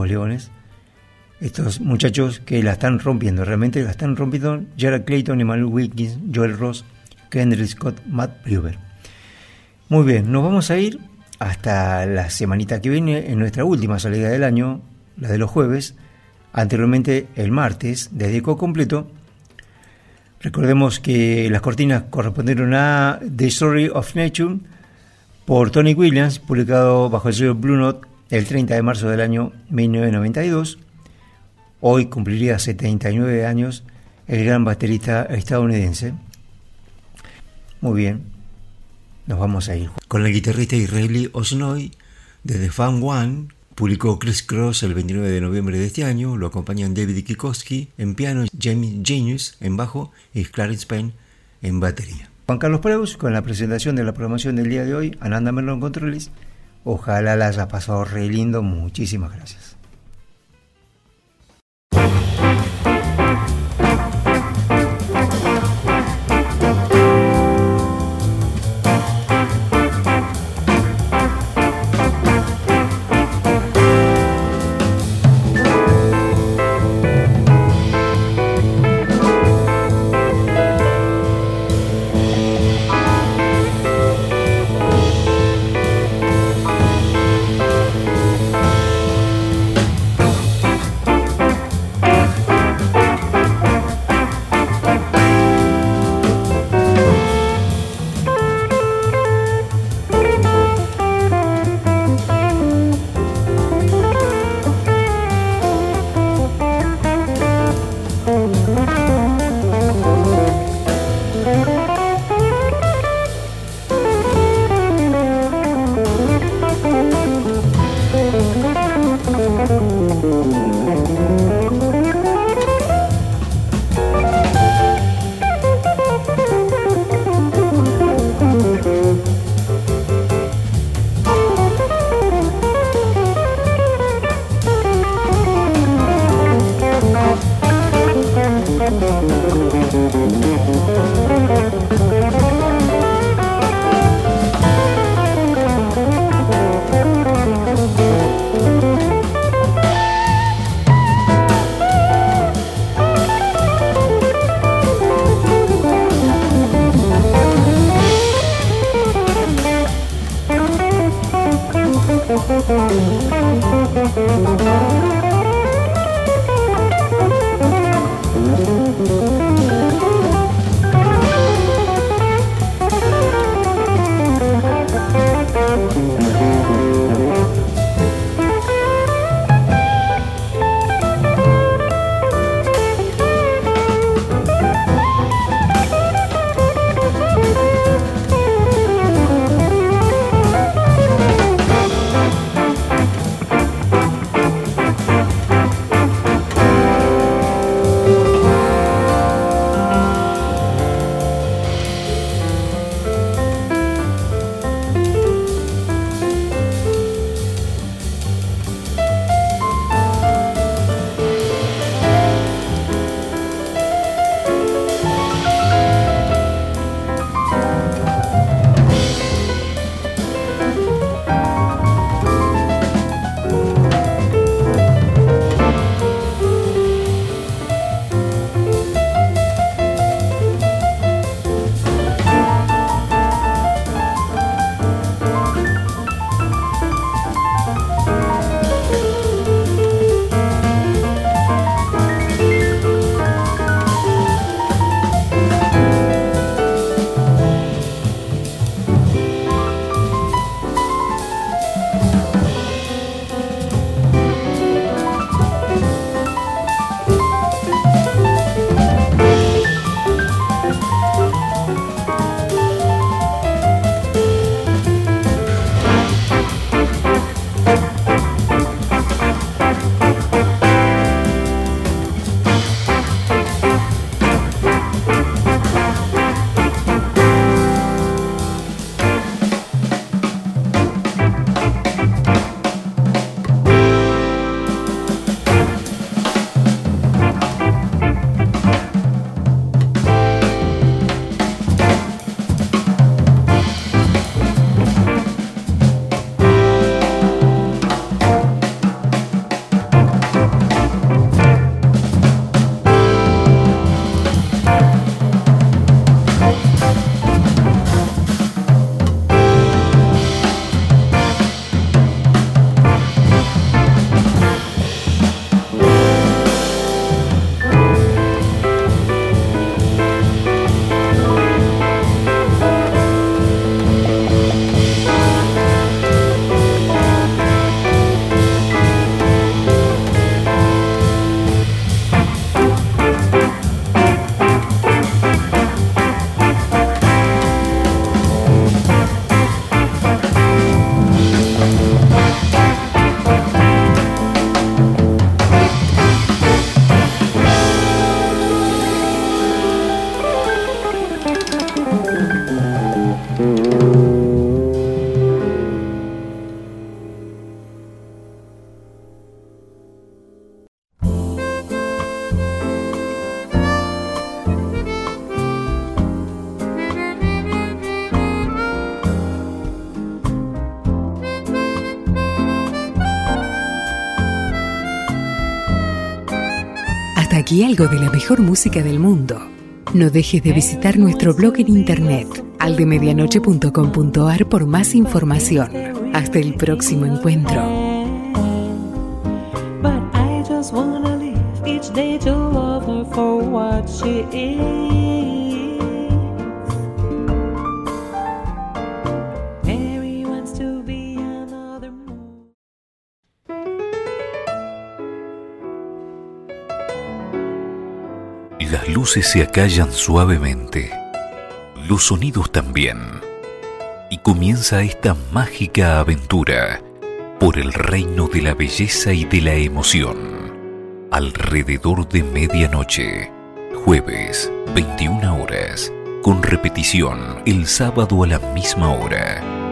estos muchachos que la están rompiendo, realmente la están rompiendo, Gerald Clayton, Emmanuel Wilkins, Joel Ross, Kendrick Scott, Matt Birbe. Muy bien, nos vamos a ir hasta la semanita que viene en nuestra última salida del año, la de los jueves. Anteriormente, el martes, de disco completo. Recordemos que las cortinas correspondieron a The Story of Nature por Tony Williams, publicado bajo el sello Blue Note el 30 de marzo del año 1992. Hoy cumpliría 79 años el gran baterista estadounidense. Muy bien, nos vamos a ir con el guitarrista israelí Osnoy de The Fan One. Publicó Criss Cross el 29 de noviembre de este año. Lo acompañan David Kikowski en piano, Jamie Genius en bajo y Clarence Payne en batería. Juan Carlos Preus con la presentación de la programación del día de hoy. Ananda Merlo en controles. Ojalá la haya pasado re lindo. Muchísimas gracias. Elegí algo de la mejor música del mundo. No dejes de visitar nuestro blog en internet, aldemedianoche.com.ar, por más información. Hasta el próximo encuentro. Las luces se acallan suavemente, los sonidos también, y comienza esta mágica aventura por el reino de la belleza y de la emoción. Alrededor de medianoche, jueves, 21 horas, con repetición el sábado a la misma hora.